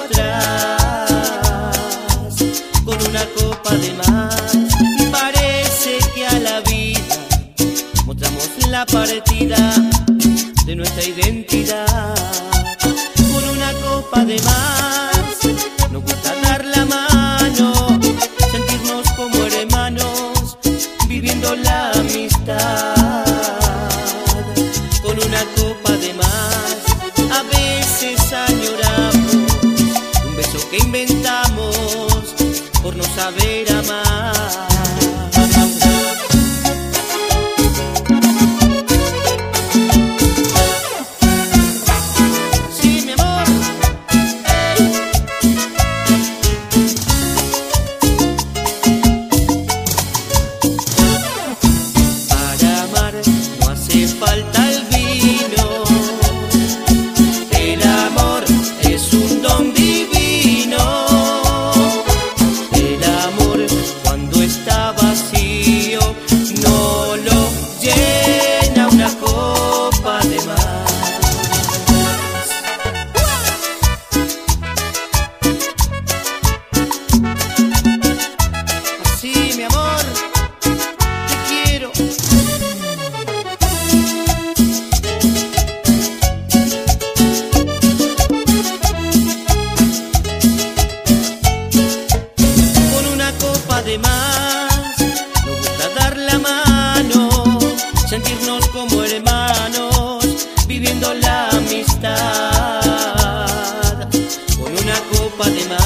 atrás, con una copa de más. Parece que a la vida mostramos la partida de nuestra identidad. Con una copa de más nos gusta dar la mano, sentirnos como hermanos, viviendo la amistad. Con una copa de más a veces añoramos un beso que inventamos por no saber amar. Falta el vino, el amor es un don divino. El amor cuando está vacío no lo llena una copa de más. Así mi amor, te quiero. De más, nos gusta dar la mano, sentirnos como hermanos, viviendo la amistad. Con una copa de más